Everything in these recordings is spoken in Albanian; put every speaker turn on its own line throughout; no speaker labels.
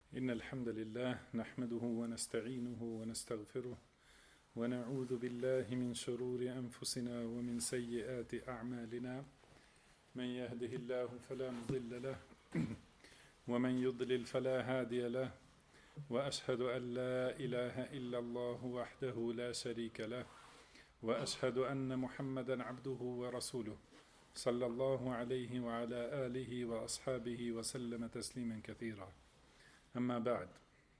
إن الحمد لله نحمده ونستعينه ونستغفره ونعوذ بالله من شرور أنفسنا ومن سيئات أعمالنا من يهده الله فلا مضل له ومن يضلل فلا هادي له وأشهد أن لا إله إلا الله وحده لا شريك له وأشهد أن محمدا عبده ورسوله صلى الله عليه وعلى آله وأصحابه وسلم تسليما كثيرا. Amma ba'd.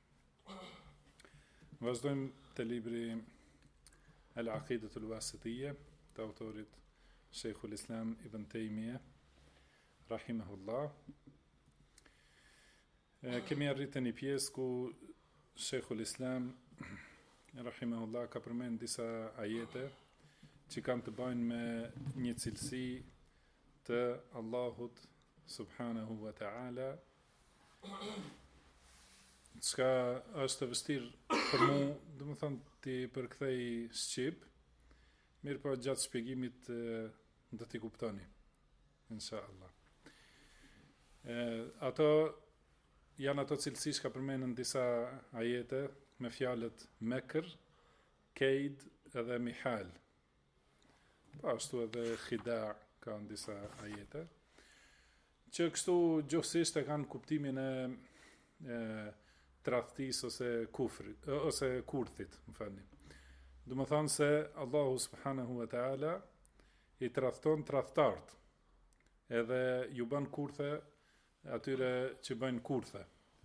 Vazhdojmë të libri Al-Aqidatul Wasitiyya të autorit Sheikhul Islam Ibn Taymiyah rahimahullah. Kemi arritur në një pjesë ku Sheikhul Islam rahimahullah ka përmend disa ajete që kanë të bëjnë me një cilësi të Allahut subhanahu wa ta'ala, çka është të vështirë për mu, dhe më thënë ti përkthej shqip, mirë po gjatë shpjegimit dhe ti kuptoni, inshallah. Ato janë ato cilësi që ka përmenën disa ajete me fjalët mekr, kejd edhe mihal. Po ashtu edhe khida ka në disa ajete, që kështu gjuhësisht e kanë kuptimin e tradhtis ose kufrit ose kurthit, më falni. Do të thonë se Allahu subhanahu wa taala i tradhton tradhtart, edhe ju bën kurthe atyre që bëjnë kurthe.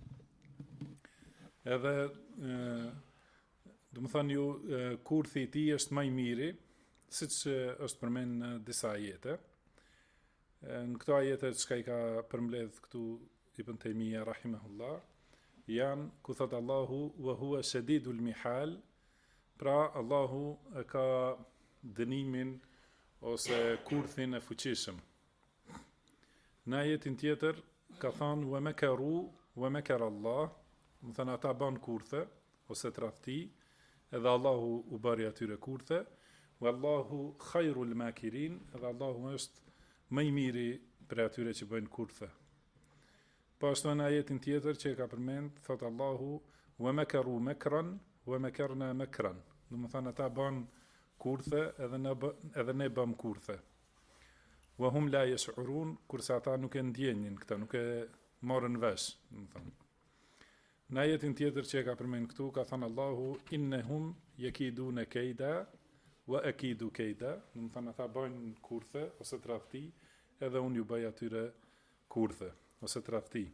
Edhe do të thonë ju kurthi i tij është më i miri, siç është përmend në disa ajete. Në këto ajete që i ka përmbledh këtu Ibn Taymiyah rahimahullah, janë ku thot Allahu wa huwa shadidul mihal, pra Allahu e ka dënimin ose kurthin e fuqishëm. Në ajetin tjetër ka thënë wa makaru wa makar Allah, do thënë ata bën kurthe ose tradhti, edhe Allahu u bëri atyre kurthe, wallahu khairul makirin, edhe Allahu është më i miri për atyre që bëjnë kurthe. Po ashtu në ajetin tjetër që e ka përmend, thot Allahu wa makaru makran wa makarna makran. Do të thonë ata bën kurthe edhe ne bëm kurthe. Wa hum la yash'urun, kurse ata nuk e ndjenin këtë, nuk e morën vesh, do të thonë. Në ajetin tjetër që e ka përmend këtu ka thënë Allahu innahum yakiduna kaida wa akidu kaida. Do të thonë ata bëjnë kurthe ose tradhti, edhe unë ju bëj atyre kurthe ose tradhti.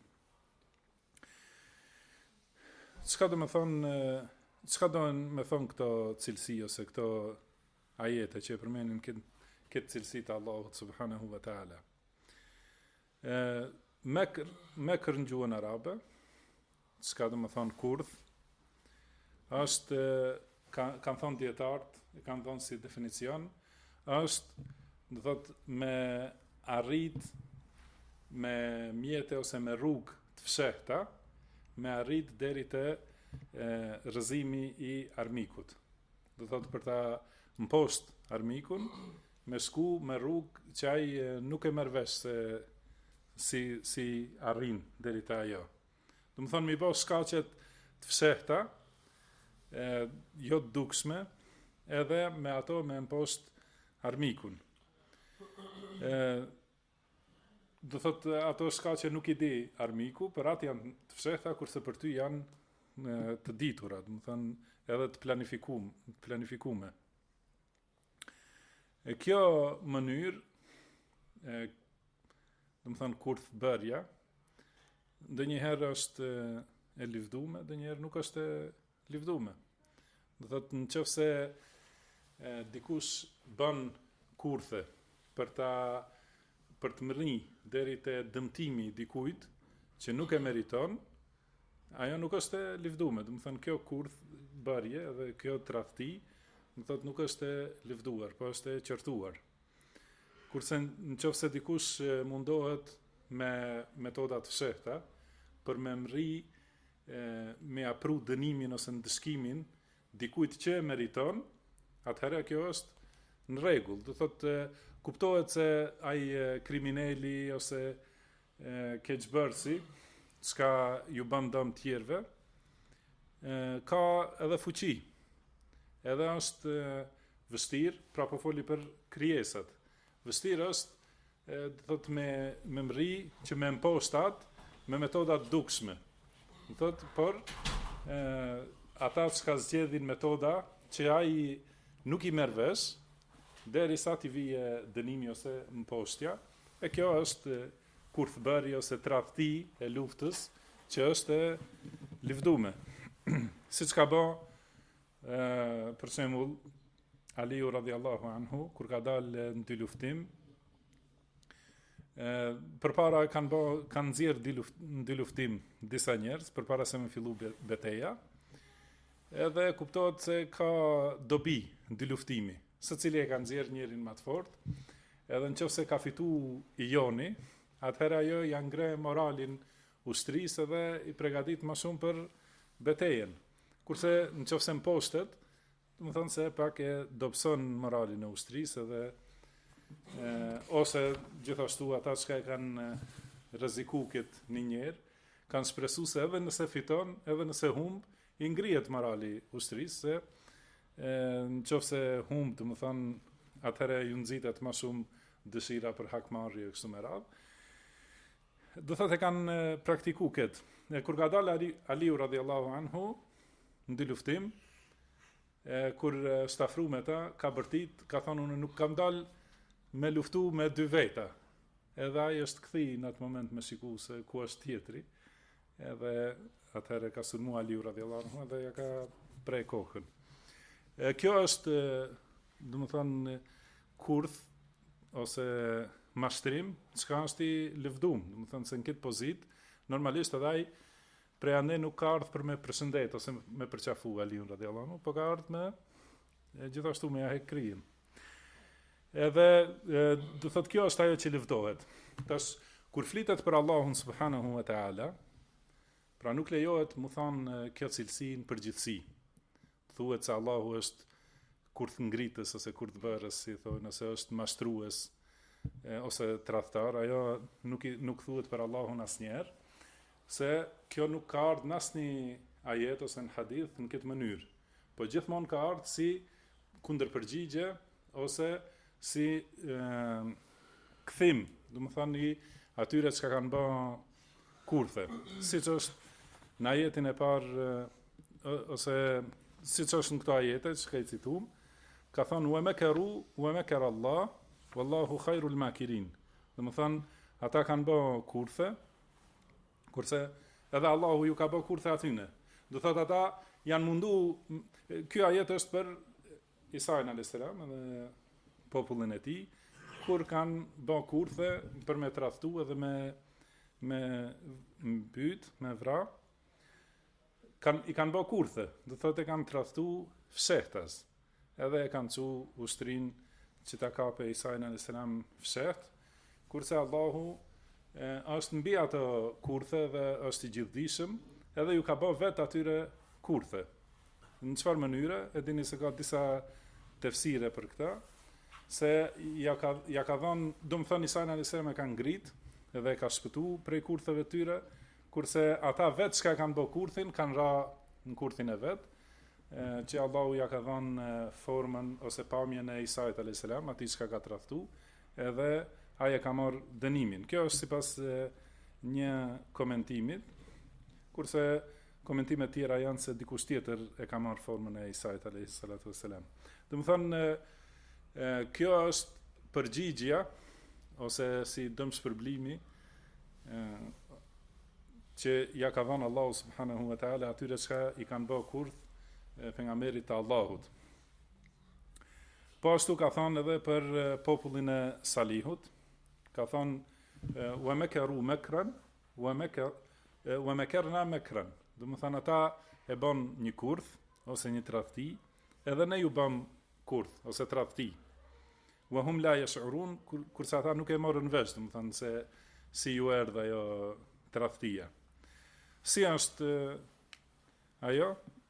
Çka do me thonë këto cilësi ose këto ajete që përmenin këtë cilësi të Allahut subhanahu wa ta'ala. Mekr në gjuhën arabe, çka do me thonë kurth, është, kanë thonë dietarët, kanë thonë si definicion, është, do thotë, me arrit me mjete ose me rrugë të fshehta, me arrit deri te rrëzimi i armikut. Do thotë për ta mposht armikun, me shku me rrugë që ai nuk e merr vesh se si arrin deri te ajo. Do të thonë mi bëj shkaqet të fshehta, jo të dukshme, edhe me ato me mposht armikun. Do thot ato shkaqe nuk i di armiku, për atë janë të fshehta, kurse për ty janë të ditura, do të thënë edhe të planifikume. E kjo mënyrë, do të thënë kurth bërja, ndonjëherë është e livdume, ndonjëherë nuk është e livdume. Do thot nëse dikush bën kurthe për të mërni deri te dëmtimi dikujt që nuk e meriton, ajo nuk është e livdume. Do të thënë kjo kurth bërje dhe kjo tradhti, do thotë nuk është e livduar, po është e qortuar. Kurse nëse dikush mundohet me metoda të fshehta për me mri me apru dënimin ose ndëshkimin dikujt që e meriton, atëherë kjo është në rregull. Do thotë kuptohet se ai kriminali ose keqbërësi s'ka ju bën dëm tjerëve, ka edhe fuqi. Edhe është vështirë, pra po foli për krijesat. Vështirë është do thot me mri që me impostat me metoda të dukshme. Do thot por ata që zgjedhin metoda që ai nuk i merr vesh derisa t'i vije dënimi ose imposhtja, e kjo është kurthbëri ose tradhti e luftës që është e livdume. Siç ka bë për shembull Aliu radhiyallahu anhu kur ka dalë në dy luftim, përpara kanë nxjerrë në dy luftim disa njerëz përpara se me fillu betejë. Edhe kuptohet se ka dobi në dy luftimi, secili e ka nxjerrë njërin më të fortë, edhe nëse ka fitu i joni, atëherë ajo ja ngre moralin ushtrisë edhe i përgatit më shumë për betejën. Kurse nëse mposhtet, do të thonë se pak e dobëson moralin e ushtrisë edhe ose gjithashtu ata që kanë rreziku këtë një njerë, kanë shpresu se edhe nëse fiton, edhe nëse humb, i ngrihet morali ushtrisë, se nëse humb, do të thonë, atëherë ju nxitet më shumë dëshira për hakmarrje kështu me radhë. Do thotë kanë praktiku këtë. Kur ka dalë Aliu radhiyallahu anhu në dy luftim, kur stafru me ta, ka bërtit, ka thonë unë nuk kam dalë me luftu me dy veta. Edhe ai është kthi në atë moment me shiku se ku është tjetri. Edhe atëherë ka sulmu Aliu radhiyallahu anhu dhe ja ka prej kokën. Kjo është, do të thonë, kurth ose mashtrim, çka është i lëvdum, do të thonë se në këtë pozitë normalisht edhe ai prej ande nuk ka ardhur për me përshëndet ose me përqafu Aliun radhiyallahu anhu, po ka ardhur me gjithashtu me ja hek krijen. Edhe do thotë kjo është ajo që lëvdohet. Tash kur flitet për Allahun subhanahu wa taala, pra nuk lejohet mu thonë kjo cilësi në përgjithësi. Thuhet se Allahu është kurth ngritës ose kurth bërës, si thonë, nëse është mashtrues ose tradhtar, ajo nuk thuhet për Allahun asnjëherë, se kjo nuk ka ardhur në asnjë ajet ose në hadith në këtë mënyrë. Po gjithmonë ka ardhur si kundërpërgjigje ose si kthim, do të thonë i atyre që kanë bë kurthe, siç është në ajetin e parë ose siç është në këto ajete që i citum, ka thonë wa makaru wa makara Allah wallahu khairul makirin. Do të thonë ata kanë bë kurthe, kurse edhe Allahu ju ka bë kurthe atyne. Do thotë ata janë mundu, ky ajet është për Isa alayhis salam dhe popullin e tij, kur kanë bë kurthe për me tradhtu edhe me mbyt, me vra, i kanë bë kurthe, do thotë e kanë tradhtu fshehtas, edhe e kanë çu ushtrin që ta kape Isa alayhis salam fsheht, kurse Allahu është mbi ato kurthe dhe është i gjithdijshëm, edhe ju ka bë vetë atyre kurthe. Në çfarë mënyre? E dini se ka disa tefsire për këtë, se ja ka dhënë, do të thonë Isa alayhis salam e ka ngrit edhe e ka shpëtu prej kurtheve tyre, kurse ata vetë çka kanë bë kurthin kanë ra në kurthin e vet, që Allahu ja ka dhënë formën ose pamjen e Isa alayhis salam, atij që ka tradhtu, edhe ai e ka marrë dënimin. Kjo është sipas një komentimit, kurse komentimet tjera janë se dikush tjetër e ka marrë formën e Isait alayhis salatu wassalam. Do të thonë kjo është përgjigjja ose si dëmshpërblimi që ja ka dhënë Allahu subhanahu wa taala atyre që i kanë bë kurth pejgamberit të Allahut. Po ashtu ka thënë edhe për popullin e Salihut, ka thënë wa makaru makran wa makarna makran. Do të thonë ata e bën një kurth ose një tradhti, edhe ne ju bëm kurth ose tradhti. Wa hum la yash'urun, kurse ata nuk e morën vesh, do të thonë se si ju erdhi ajo tradhtia. Si është ajo?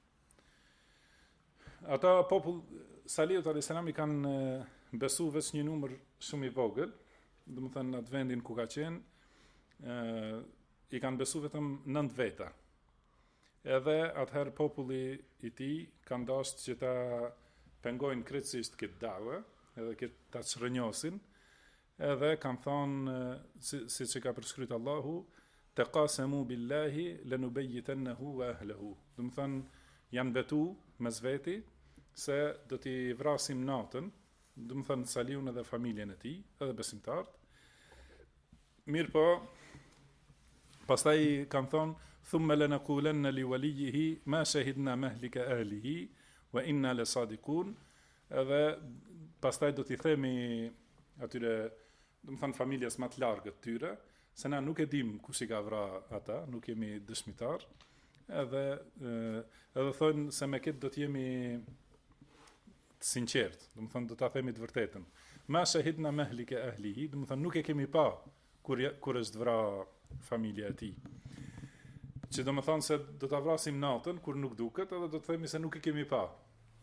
Ata popull Salihut alayhis salam i kanë besu veç një numër shumë i vogël, do të thënë në atë vendin ku ka qenë, i kanë besu vetëm 9 veta. Edhe atëherë populli i tij kanë dashur që ta pengojnë krejtësisht këtë dave, edhe këtë ta çrënjosin, edhe kanë thonë, si që ka përshkryt Allahu, taqasamu billahi lanubayyitannahu wa ahlihi. Do të thonë, janë betu mes veti se do t'i vrasim natën, do të thonë Saliun edhe familjen e tij, edhe besimtarët. Mirë po, pastaj kanë thonë, thumma lanaqulanna liwaliyihi ma shahidna mahlika ahlihi wa inna lasadiqun. Edhe pastaj do t'i themi atyre, do të thonë familjes më të largët tyre, se na nuk e dim kush i ka vrar ata, nuk jemi dëshmitar. Edhe thonë se me këtë do t'jemi të sinqert, do të thonë do ta themi të vërtetën. Ma shahidna mahlika ahlihi, do të thonë nuk e kemi pa kur është vra familja e tij. Që do të thonë se do ta vrasim natën kur nuk duket, edhe do të themi se nuk e kemi pa.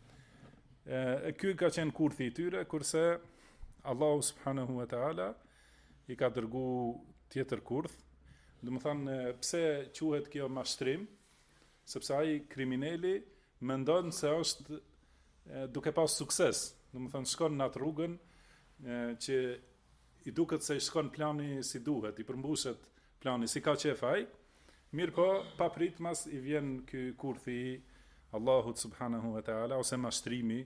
Ky ka qenë kurthi i tyre, kurse Allahu subhanahu wa taala i ka dërgu tjetër kurth. Do të thonë pse quhet kjo mashtrim? Sepse ai kriminali mendon se është duke pas sukses. Do të thonë shkon në atë rrugën që i duket se i shkon plani si duhet, i përmbushet plani si ka qef ai. Mirë po, pa pritmas i vjen ky kurthi Allahut subhanahu wa taala, ose mashtrimi,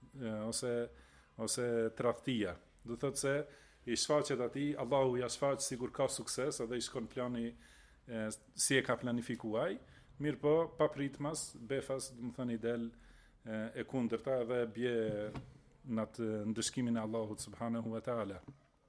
ose tradhtia. Do thotë se i shfaqet atij, Allahu ja shfaq sikur ka sukses, edhe i shkon plani si e ka planifikuar ai. Mirë po, pa pritmas, befas, do të thonë i del e kundërta edhe bie në atë ndëshkimin e Allahut subhanahu wa taala.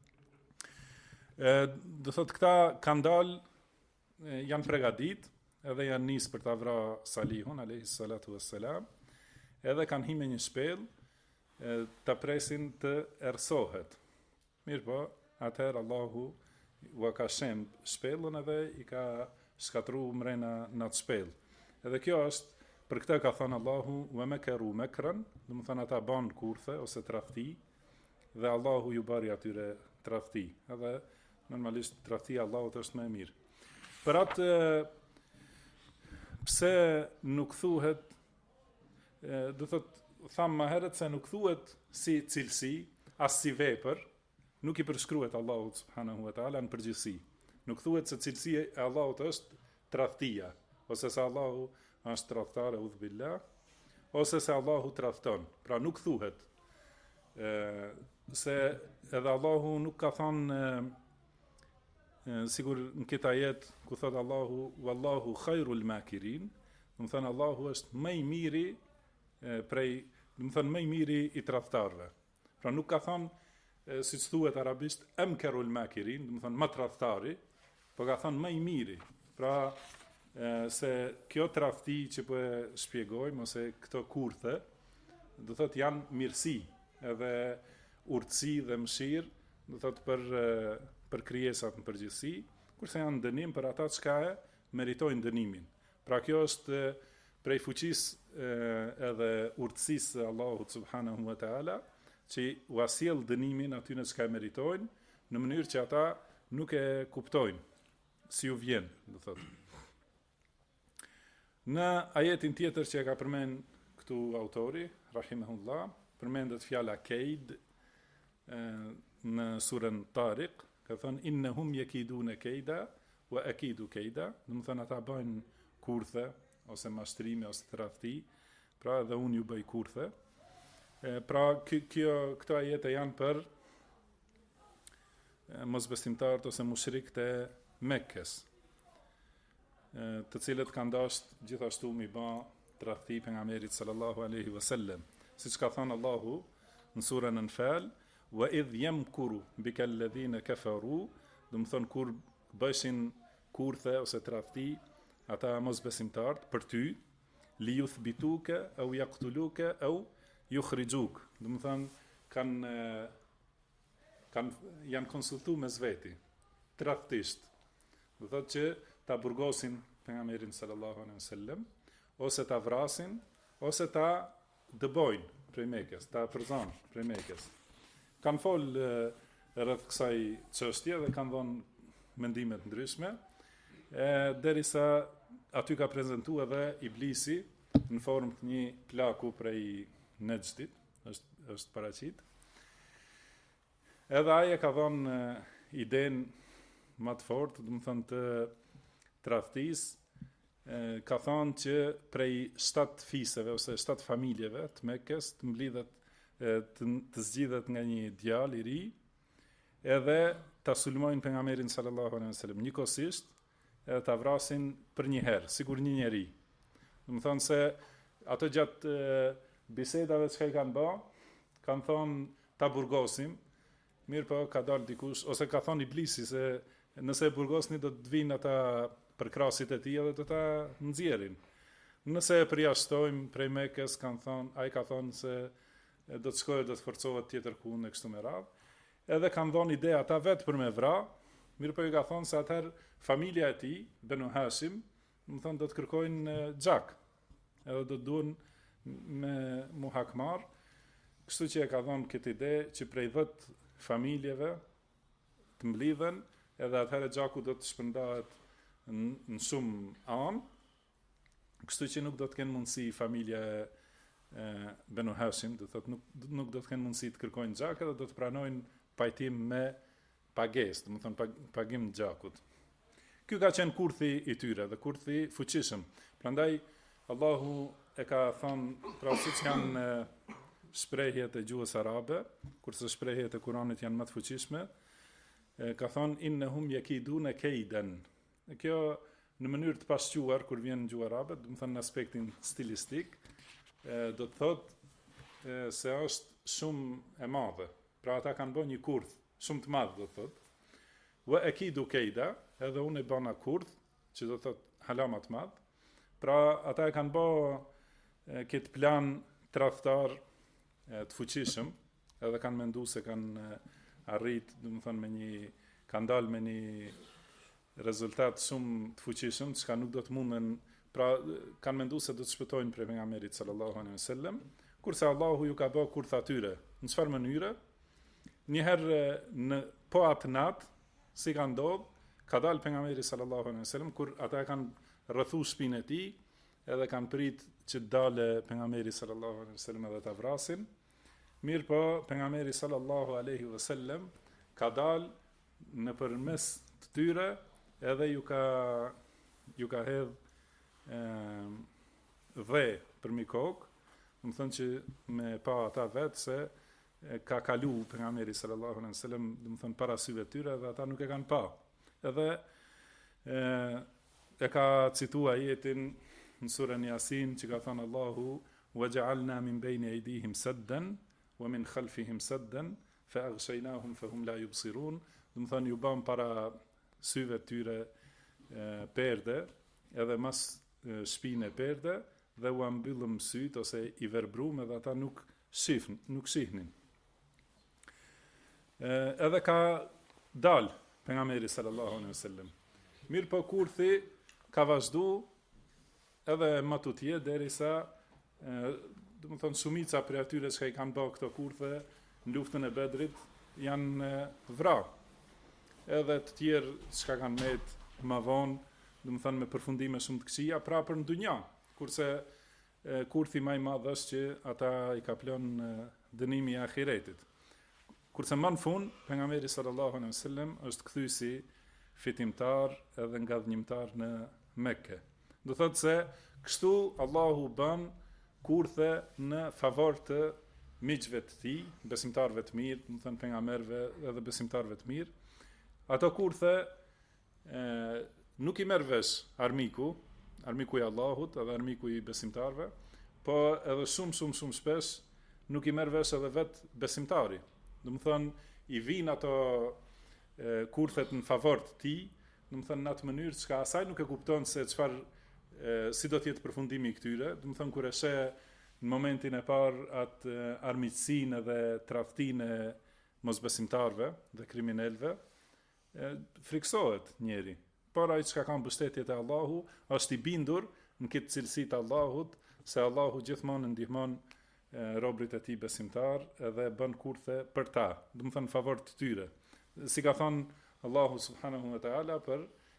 Do thotë këta kanë dalë, janë pregadit, edhe janë nisë për ta vrarë Salihun alayhi salatu wassalam, edhe kanë hyrë me një shpellë, ta presin të errësohet. Mirë po, atëherë Allahu u ka shemb shpellën edhe i ka shkatruar mrena në atë shpellë. Edhe kjo është, për këtë ka thënë Allahu, wa makaru makran, do të thonë ata ban kurthe ose tradhti, dhe Allahu ju bari atyre tradhti. Edhe normalisht tradhtia Allahut është më e mirë. Për atë pse nuk thuhet, do thotë thamë më herët se nuk thuhet si cilësi, as si vepër, nuk i përshkruhet Allahut subhanahu wa taala në përgjithësi. Nuk thuhet se cilësia e Allahut është tradhtia, ose se Allahu është tradhtar, udh billah, ose se Allahu tradhton. Pra nuk thuhet se edhe Allahu nuk ka thënë sigur në këtë ajet ku thot Allahu wallahu khairul makirin, do të thënë Allahu është më i miri do të thënë më i miri i tradhtarëve. Pra nuk ka thënë siç thuhet arabisht amkarul makirin, do të thënë më tradhtari, por ka thënë më i miri. Pra se kjo tradhti që po e shpjegojmë ose këto kurthe, do thotë janë mirësi, edhe urtësi dhe mëshirë, do thotë për krijesat në përgjithësi, kurse janë dënim për ata që meritojnë dënimin. Pra kjo është prej fuqisë edhe urtësisë së Allahut subhanahu wa taala, që u sjell dënimin atyre që meritojnë, në mënyrë që ata nuk e kuptojnë si u vjen, do thotë. Në ajetin tjetër që ka përmend këtu autori, rahimahullah, përmendet fjala keid në surën Tariq, ka thënë innahum yakiduna keida wa akidu keida, do të thonë ata bëjnë kurthe ose mashtrime ose tradhti, pra edhe unë ju bëj kurthe. Pra këto ajete janë për mosbesimtarët ose mushrikët e Mekkes, të cilët kanë dashur gjithashtu mi bë tradhti pejgamberit sallallahu alaihi wasallam, siç ka thënë Allahu në surën Anfal, wa idh yamkuru bika alladhina kafaru, do të thonë kur bëshin kurthe ose tradhti ata mosbesimtarët për ty, li yuthbituka aw yaqtuluka aw yukhrijuk, do të thonë janë konsultuar mes veti tradhtisht, do thotë që ta burgosin pejgamberin sallallahu alaihi wasallam, ose ta vrasin, ose ta dëbojnë prej Mekës, ta përzan prej Mekës. Kanë folë rreth kësaj çështje dhe kanë dhënë mendime të ndryshme. derisa aty ka prezantuar edhe Iblisi në formë të një plaku prej Nejdit, është paraqit. Edhe ai e ka dhënë idenë më të fortë, do të thonë të tradhtisë, ka thonë që prej 7 fiseve ose 7 familjeve të Mekës të mblidhet të zgjidhet nga një djalë i ri, edhe ta sulmojnë pejgamberin sallallahu alaihi wasallam njëkohësisht, edhe ta vrasin për një herë, sigur një njeri. Do të thonë se ato gjatë bisedave që i kanë bë, kanë thonë ta burgosim, mirë po ka dalë dikush, ose ka thonë Iblisi se nëse e burgosni do të vinë ata për krasit e tij dhe do ta nxjerrin. Nëse e përjashtojmë prej Mekës, kanë thonë, ai ka thonë se do të shkojë, do të forcohet tjetër ku në kështu me radhë. Edhe kanë dhënë ide ata vetë për me vra, mirë po i ka thonë se atëherë familja e tij, Banu Hashim, do të thonë do të kërkojnë xhak. Edhe do të duhen me muhakmar, kështu që e ka dhënë këtë ide që prej 10 familjeve të mblidhen, edhe atëherë xhaku do të shpërndahet në shumë anë, kështu që nuk do të kenë mundësi familja e Banu Hashim, do thotë nuk do të kenë mundësi të kërkojnë xhak, edhe do të pranojnë pajtim me pagesë, do të thonë pagim të xhakut. Ky ka qenë kurthi i tyre, dhe kurthi fuqishëm. Prandaj Allahu e ka thënë, pra siç janë shprehjet e gjuhës arabe, kurse shprehjet e Kuranit janë më të fuqishme, ka thonë innahum yakiduna kaidan. Kjo në mënyrë të pasquar kur vjen në gjuhë arabe, do të thonë në aspektin stilistik, do të thotë se është shumë e madhe. Pra ata kanë bërë një kurth shumë të madh, do të thotë. Wa akidu kaida, edhe unë e bëna kurth, që do të thotë halama të madh. Pra ata e kanë bërë këtë plan tradhtar të fuqishëm, edhe kanë menduar se kanë arrit, do të thonë kanë dalë me një rezultat shumë të fuqishëm, çka nuk do të munden, pra kanë menduar se do të shpëtojnë prej pejgamberit sallallahu alaihi wasallam, kurse Allahu ju ka bërë kurth atyre. Në çfarë mënyre? Njëherë në po atë natë, si ka ndodhur, ka dalë pejgamberi sallallahu alaihi wasallam kur ata kanë rrethu shtëpinë e tij, edhe kanë prit që të dalë pejgamberi sallallahu alaihi wasallam edhe ta vrasin. Mirë po, pejgamberi sallallahu alaihi wasallam ka dalë nëpërmes të tyre, edhe ju ka hedh dhe për mi kokë, më thënë që me pa ata vetë se ka kalu pejgamberi sallallahu alaihi wasallam, do të thënë para syve të tyre, dhe ata nuk e kanë pa. Edhe e ka cituar ajetin në surën Yasin që ka thënë Allahu waja'alna min bayni aydihim saddan wa min khalfihim saddan fa aghshaynahum fa hum la yubsirun. Do të thënë ju bëm para syve të tyre perde, edhe mas shpinë e perde, dhe u ambyllëm syt ose i verbrum, edhe ata nuk shihnin. Edhe ka dal pejgamberi sallallahu alaihi wasallam. Mirë po kurthi ka vazhdu edhe më tutje derisa do të thonë shumica prej atyre që i kanë bërë këto kurthe në luftën e Bedrit janë vrarë. Edhe të tjerë që kanë met më vonë, do të thonë me përfundime shumë të këqija, pra për në dunja, kurse kurthi më i madh është që ata i ka planë dënimi i ahiretit. Kurse më në fund, pejgamberi sallallahu alaihi wasallam është kthy si fitimtar edhe ngadhnjimtar në Mekë. Do thotë se kështu Allahu bën kurthe në favor të miqve të tij, besimtarëve të mirë, do të thënë pejgamberëve edhe besimtarëve të mirë. Ato kurthe nuk i merr vesh armiku i Allahut edhe armiku i besimtarëve, po edhe shumë shpesh nuk i merr vesh edhe vet besimtari. Do të thënë i vijnë ato kurthet në favor të tij, do të thënë në atë mënyrë që asaj nuk e kupton se çfarë si do të jetë përfundimi i këtyre, do të thënë kur e sheh në momentin e parë atë armiqsinë dhe tradhtinë e mosbesimtarëve dhe kriminalëve, friksohet njeri. Por ai që ka mbështetjet e Allahu është i bindur në këtë cilësi të Allahut, se Allahu gjithmonë ndihmon robrit e tij besimtar edhe bën kurthe për ta, do të thënë në favor të tyre. Si ka thënë Allahu subhanahu wa taala për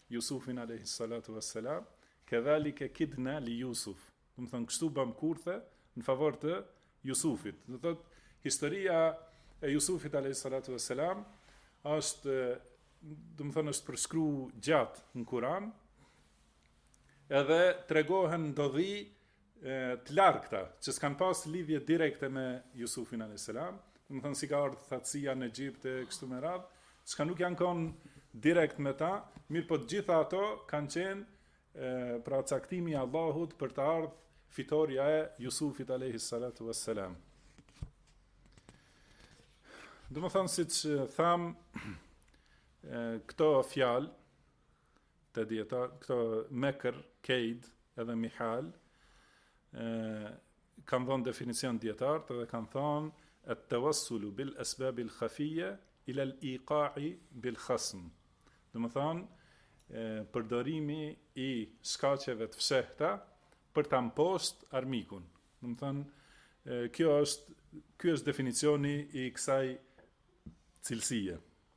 Jusufin alayhi salatu wassalam, kedhalike kidna li Jusuf. Do të thonë kështu bëm kurthe në favor të Jusufit. Do thotë historia e Jusufit alayhi salatu wassalam është, do të thonë, është përshkruar gjatë në Kur'an, edhe tregohen ndodhi të largëta që s'kan pas lidhje direkte me Jusufin a.s. Do të thonë si ka ardhur thatësia në Egjipt e kështu me radhë, çka nuk janë konë direkt me ta, mirë po të gjitha ato kanë qenë pra caktimi i Allahut për të ardhur fitoria e Jusufit alayhi salatu wassalam. Do të thonë siç tham, këto fjalë të dietar, këto Mekr, Kejd edhe Mihal, kanë dhënë definicion dietarët dhe kanë thonë at-tawassulu bil asbab al-khafiyya ila al-iqa'i bil khasm. Do të thonë përdorimi i shkaqeve të fshehta për ta mpost armikun. Do të thonë ky është definicioni i kësaj cilësie.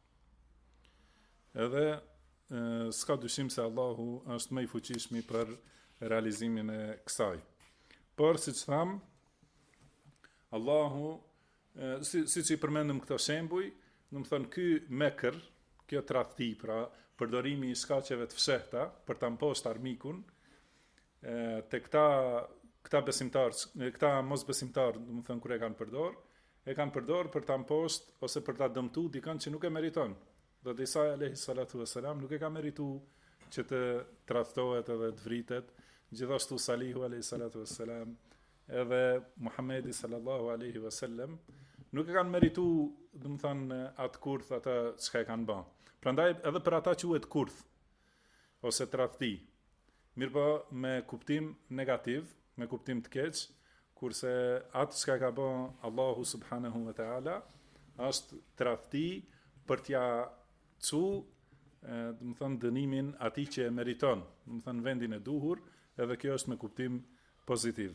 Edhe s'ka dyshim se Allahu është më i fuqishmi për realizimin e kësaj. Por, si që tham, Allahu, si që i përmendëm këto shembuj, do të thonë ky Mekr, kjo tradhti, pra përdorimi i shkaqeve të fshehta për ta mposhtur armikun, te këta besimtarë, këta mosbesimtarë, do të thonë kur e kanë përdor për ta mposhtur ose për ta dëmtuar dikën që nuk e meriton. Dhe Isa alayhi salatu wassalam nuk e ka merituar që të tradhtohet edhe të vritet. Gjithashtu Salihu alayhi salatu wassalam edhe Muhamedi sallallahu alaihi wasallam nuk e kanë merituar, do të thonë, atë kurth ata çka e kanë bën. Prandaj edhe për ata quhet kurth ose tradhti. Mirpo me kuptim negativ, me kuptim të keq, kurse atë çka ka bën Allahu subhanahu wa taala është tradhti për t'ja do të thonë dënimin atij që e meriton, do të thonë vendin e duhur. Edhe kjo është me kuptim pozitiv.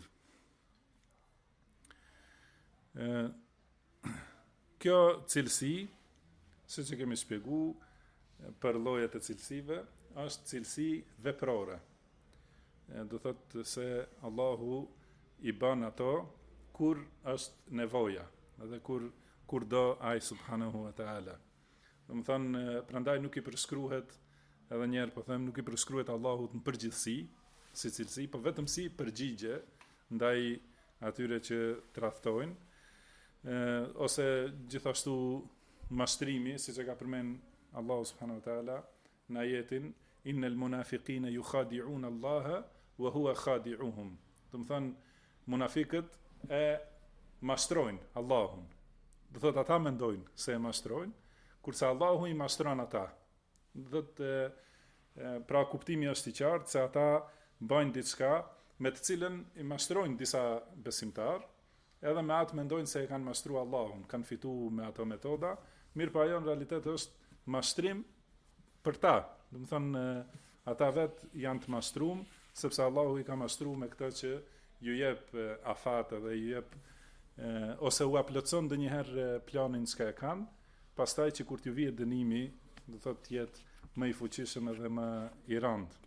Kjo cilësi, siç e kemi shpjeguar për llojet e cilësive, është cilësi veprore. Do thotë se Allahu i bën ato kur është nevoja, edhe kur do ai subhanahu wa taala. Do të thonë, prandaj nuk i përshkruhet, edhe një herë po them, nuk i përshkruhet Allahut në përgjithësi si cilësi, po vetëm si përgjigje ndaj atyre që tradhtojnë, ose gjithashtu mashtrimi, siç e ka përmend Allahu subhanahu wa taala në ajetin innal munafiqina yukhadi'un Allaha wa huwa khadi'uhum. Do të thonë munafiqët e mashtrojnë Allahun. Do thotë ata mendojnë se e mashtrojnë, kurse Allahu i mashtron ata. Do të pra kuptimi është i qartë se ata bëjnë diçka me të cilën i mashtrojnë disa besimtar, edhe me atë mendojnë se e kanë mashtruar Allahun, kanë fituar me ato metoda, mirë po ajo në realitet është mashtrim për ta. Do të thonë ata vetë janë të mashtruar, sepse Allahu i ka mashtruar me këtë që ju jep afat edhe ju jep ose u aplotson ndonjëherë planin që e kanë, pastaj që kur t'ju vijë dënimi, do thotë të jetë më i fuqishëm edhe më i rëndë.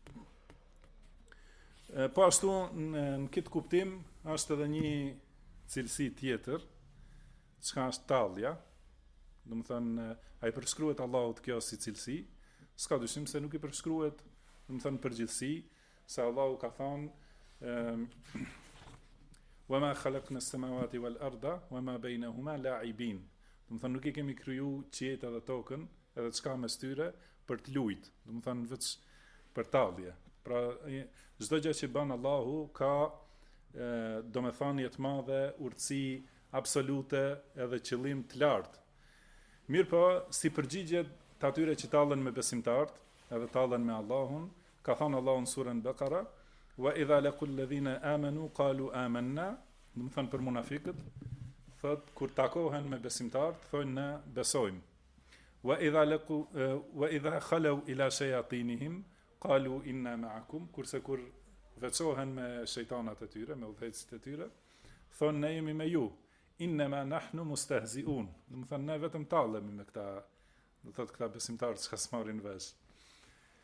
Po ashtu në këtë kuptim është edhe një cilësi tjetër, çka është tallja. Do të thonë ai përshkruhet Allahut kjo si cilësi, s'ka dyshim se nuk i përshkruhet, do të thonë përgjithësi, se Allahu ka thonë wa ma khalaqna as-samawati wal arda wa ma baynahuma la'ibin. Do të thonë nuk i kemi kriju qiejtë dhe tokën edhe çka mes tyre për të lujt, do të thonë veç për tallje. Pra çdo gjë që bën Allahu ka domethënie të madhe, urtësi absolute edhe qëllim të lartë. Mirë po, si përgjigje të atyre që tallen me besimtarët, edhe tallen me Allahun, ka thënë Allahu në surën Bekara, wa idha laqul ladhina amanu qalu amanna, do të thonë për munafiqët, thotë kur takohen me besimtarët, thonë ne besojmë. Wa idha khalu ila shayatinihim qalu inna ma'akum, kurse kur veçohen me shejtanat e tyre, me udhëhecit e tyre, thonë ne jemi me ju. Innama nahnu mustahzi'un. Do të thonë ne vetëm tallemi me këta, do thotë këta besimtarë që s'marrin vesh.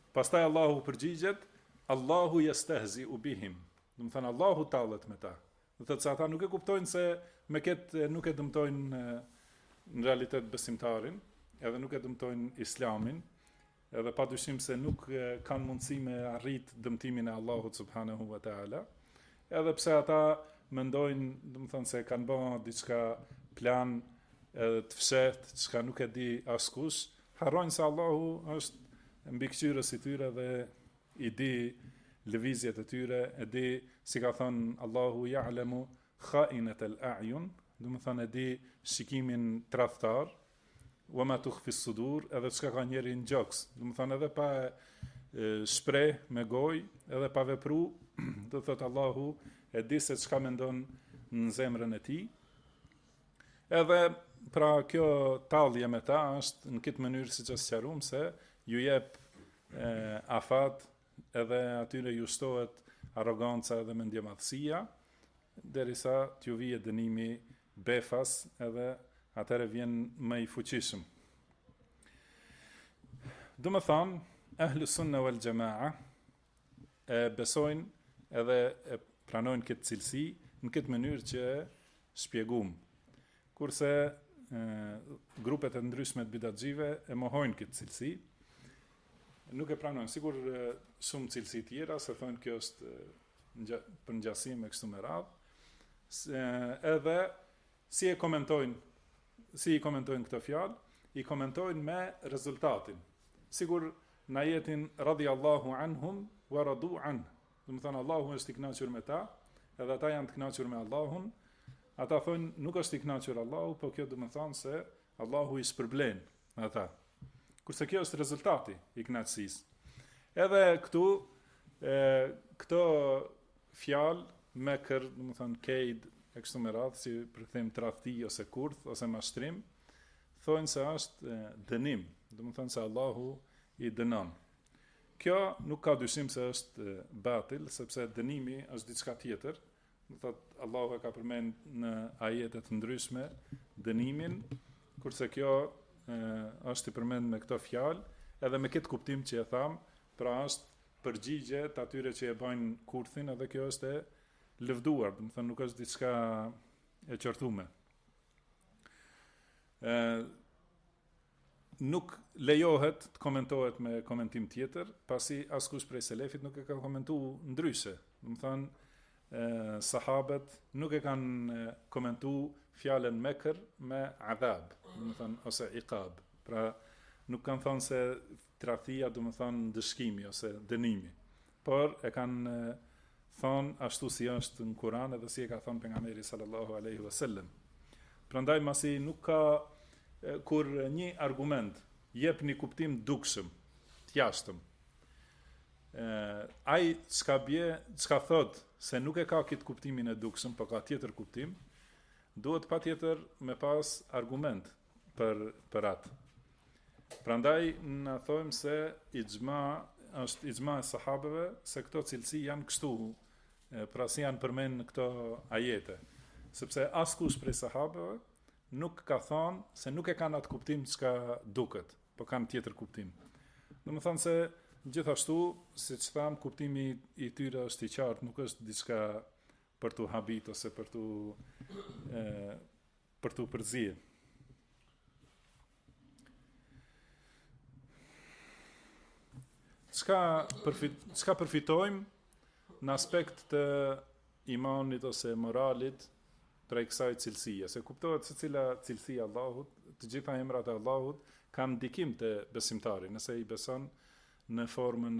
Pastaj Allahu përgjigjet, Allahu yastehzi'u bihim. Do të thënë Allahu tallet me ta. Do të thotë se ata nuk e kuptojnë se me këtë nuk e dëmtojnë në realitet besimtarin, edhe nuk e dëmtojnë islamin, edhe padyshim se nuk kanë mundësi me arrit dëmtimin e Allahut subhanahu wa taala. Edhe pse ata mendojnë, do të thonë se kanë bërë diçka plan edhe të fshehtë, çka nuk e di askush, harrojnë se Allahu është mbi këqyrës i tyre dhe i di lëvizjet e tyre, e di, si ka thënë Allahu ya'lamu kha'inat al-a'yun, do të thonë e di shikimin tradhtar, wa ma tukhfi as-sudur, edhe çka ka njeri në gjoks, do të thonë edhe pa shpreh me gojë, edhe pa vepru, do thotë Allahu e di se çka mendon në zemrën e tij. Edhe pra kjo tallje me ta është në këtë mënyrë siç është sqaruar se ju jep afat, edhe atyre ju shtohet arroganca edhe mendjemadhësia, derisa t'ju vije dënimi befas, edhe atëre vjen më i fuqishëm. Do më thanë, ahlu sunna wal jamaa e besojnë edhe e pranojnë këtë cilësi në këtë mënyrë që shpjegum. Kurse grupet e ndryshme të bidatxive e mohojnë këtë cilësi, nuk e pranojnë, sigur shumë cilësi tjera, se thonë kjo është për ngjasim e kështu me radhë, edhe si i komentojnë këtë fjalë, i komentojnë me rezultatin. Sigur në ajetin radhiyallahu anhum wa radu an. Do të thonë Allahu është i kënaqur me ta, edhe ata janë të kënaqur me Allahun. Ata thonë nuk është i kënaqur Allahu, por kjo do të thonë se Allahu i shpërblen ata. Kurse kjo është rezultati i kënaqësisë. Edhe këtu këto fjalë me kërë, do të thonë kejd e kështu me radhë, si për them tradhti ose kurth ose mashtrim, thonë se është dënim, do të thonë se Allahu i dënon. Kjo nuk ka dyshim se është batil, sepse dënimi është diçka tjetër. Do thotë Allahu e ka përmend në ajete të ndryshme dënimin, kurse kjo është i përmend me këto fjalë, edhe me këtë kuptim që e tham, pra është përgjigje të atyre që e bajnë kurthin, edhe kjo është e lëvduar, do të thënë nuk është diçka e qortume. Nuk lejohet të komentohet me komentim tjetër, pasi askush prej selefit nuk e ka komentuar ndryshe. Do të thënë sahabët nuk e kanë komentuar fjalën mekër me adhab, do të thënë ose iqab. Pra nuk kanë thënë se tradhtia do të thënë dëshkimi ose dënimi, por e kanë thënë ashtu si është në Kur'an edhe si e ka thënë pejgamberi sallallahu alaihi wasallam. Prandaj masi nuk ka kur një argument jep një kuptim dukshëm, të jashtëm. Ai çka thot se nuk e ka këtë kuptimin e dukshëm, por ka tjetër kuptim, duhet patjetër me pas argument për atë. Prandaj na thojmë se është ixhma e sahabeve se këto cilësi janë kështu, pra si janë përmend në këto ajete, sepse askush prej sahabeve nuk ka thënë se nuk e kanë atë kuptim çka duket, por kanë tjetër kuptim. Domethënë se gjithashtu, siç tham, kuptimi i tyre është i qartë, nuk është diçka për tu habit ose për tu përzier. Çka përfitojmë në aspekt të imanit ose moralit prej kësaj cilësie, se kuptohet se cila cilësi e Allahut, të gjitha emrat e Allahut kanë ndikim te besimtari, nëse i beson në formën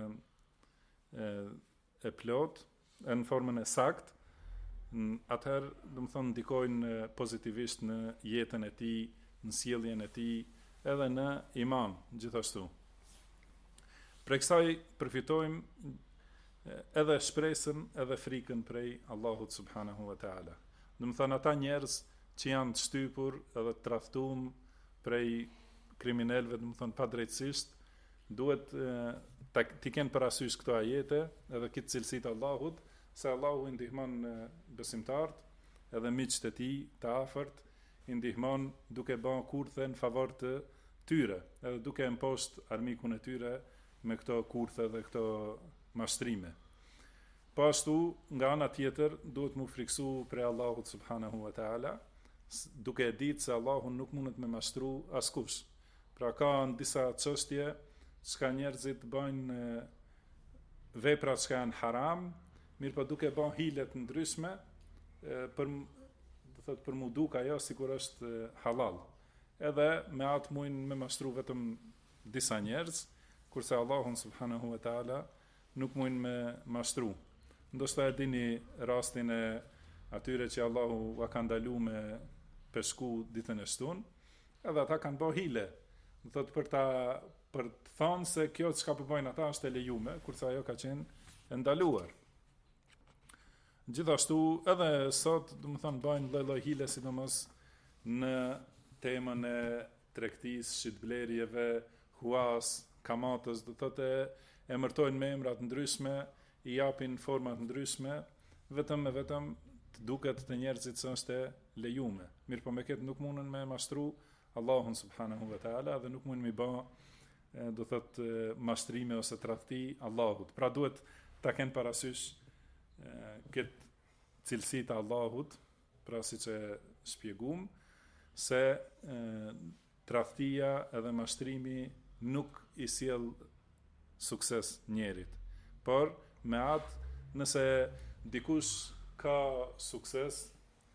e plot, në formën e sakt, atëherë do të thonë ndikojnë pozitivisht në jetën e tij, në sjelljen e tij, edhe në iman gjithashtu. Prej kësaj përfitojmë edhe shpresën edhe frikën prej Allahut subhanahu wa taala. Do të thonë ata njerëz që janë të shtypur edhe të tradhtuar prej kriminalëve, do të thonë padrejtësisht, duhet t'i kenë parasysh këto ajete edhe këtë cilësi të Allahut, se Allahu i ndihmon besimtarët, edhe miqtë e tij të afërt i ndihmon duke bën kurthe në favor të tyre, edhe duke impost armikun e tyre me këto kurthe dhe këto mashtrime. Po ashtu, nga ana tjetër, duhet mu friksu prej Allahut subhanahu wa ta'ala, duke e ditë se Allahun nuk mundet me mashtru askush. Pra ka në disa çështje, çka njerëzit bëjnë vepra që janë haram, mirë po duke bën hilet ndryshme, për mu duk ajo sikur është halal. Edhe me atë mujnë me mashtru vetëm disa njerëz, kurse Allahun subhanahu wa ta'ala nuk mujnë me mashtru. Ndoshta e dini rastin e atyre që Allahu a ka ndalu me peshku ditën e shtunë, edhe ata kanë bë hile. Do thotë për të thonë se kjo çka po bëjnë ata është e lejuar, kurse ajo ka qenë e ndaluar. Gjithashtu edhe sot, do të thonë, bëjnë lloj-lloj hile, sidomos në temën e tregtisë, shitblerjeve, huas, kamatës, do thotë emërtojnë me emra të ndryshme, i japin forma të ndryshme, vetëm të duket të njerëzit se është e lejuar. Mirë po me këtë nuk mundën me mashtru Allahun subhanahu wa ta'ala dhe nuk mundën me bë, do thotë, mashtrime ose tradhti Allahut. Pra duhet ta kenë parasysh këtë cilësi të Allahut, pra siç e shpjegum, se tradhtia edhe mashtrimi nuk i sjell sukses njerit. Por me atë, nëse dikush ka sukses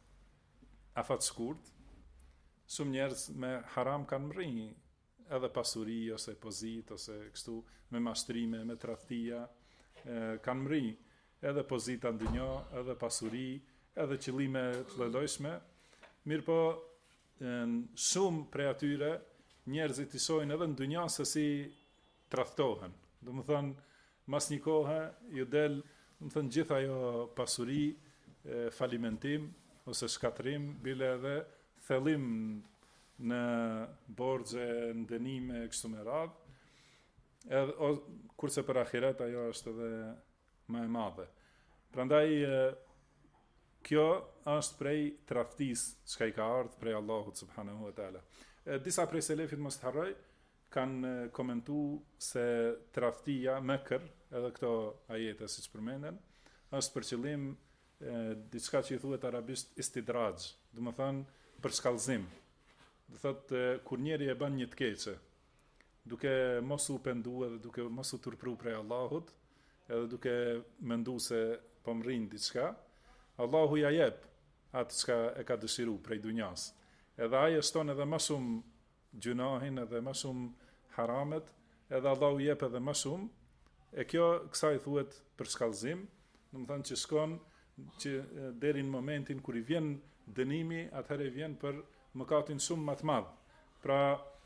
afat shkurt, shumë njerëz me haram kanë mrrinj, edhe pasuri ose pozit ose kështu me mashtrime, me tradhtia, kanë mrrinj edhe pozita në dynjë, edhe pasuri, edhe qëllime të llojshme. Mirë po, shumë prej atyre njerëzit i shohin edhe në dynjë se si tradhtohen. Domethënë, mas një kohe ju del, domethënë, gjithë ajo pasuri, falimentim ose shkatrim, bile edhe thellim në borxhe, në dënime kështu me radhë. Edhe kurse për ahiret ajo është edhe më e madhe. Prandaj kjo është prej tradhtisë që i ka ardhur prej Allahut subhanahu wa taala. Disa prej selefit, mos të harroj, kanë komentuar se tradhtia mekër, edhe këto ajete siç përmenden, është për qëllim diçka që i thuhet arabisht istidraj, do të thonë për shkallëzim. Do thotë kur njeri e bën një të keqe, duke mos u penduar dhe duke mos u turpru prej Allahut, edhe duke menduar se po mrin diçka, Allahu ja jep atë çka e ka dëshiru prej dunjas. Edhe ai e shton edhe më shumë gjunahin, edhe më shumë haramet, edhe Allahu jep edhe më shumë. E kjo kësaj thuhet për shkallëzim, do të thonë që shkon që deri në momentin kur i vjen dënimi, atëherë vjen për mëkatin shumë më të madh. Pra,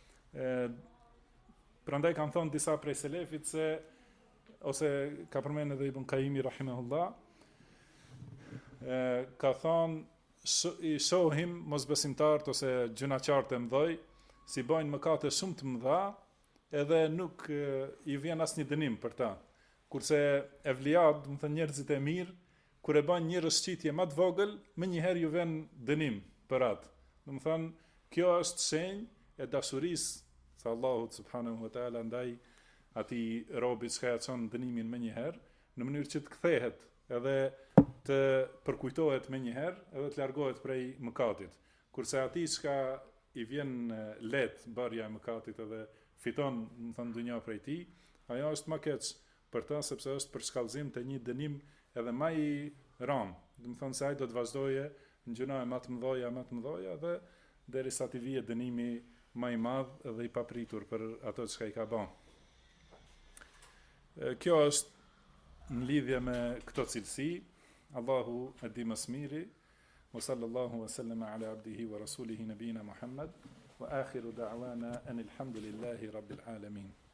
prandaj kanë thonë disa prej selefit se, ose ka përmendur edhe Ibn Qayyimi rahimahullah, ka thonë i shohim mosbesimtarët ose gjunaqarët e mëdhoj si bojnë mëkate shumë të mëdha, edhe nuk i vjen asnjë dënim për ta. Kurse evliat, do të thënë njerëzit e mirë, kur e bën një rëshqitje më të vogël, më njëherë ju vjen dënim për atë. Do të thënë, kjo është shenjë e dashurisë së Allahut subhanahu wa taala ndaj atij robit që ja çon dënimin më njëherë, në mënyrë që të kthehet edhe të përkujtohet më njëherë, edhe të largohet prej mëkatit. Kurse atij që i vjen lehtë bërja e mëkatit edhe fiton, do të thënë, dunjë prej tij, ajo është më keq për ta, sepse është për shkallëzim të një dënim edhe më i ram. Do të thonë se ai do të vazhdoje në gjëra më të mëdha dhe derisa të vijë dënimi më i madh dhe i papritur për ato që i ka bën. Kjo është në lidhje me këto cilësi. Allahu e di më së miri. Wa sallallahu wa sallama ala abdihi wa rasulihi nabina Muhammad wa akhiru da'wana anil hamdulillahi rabbil alamin.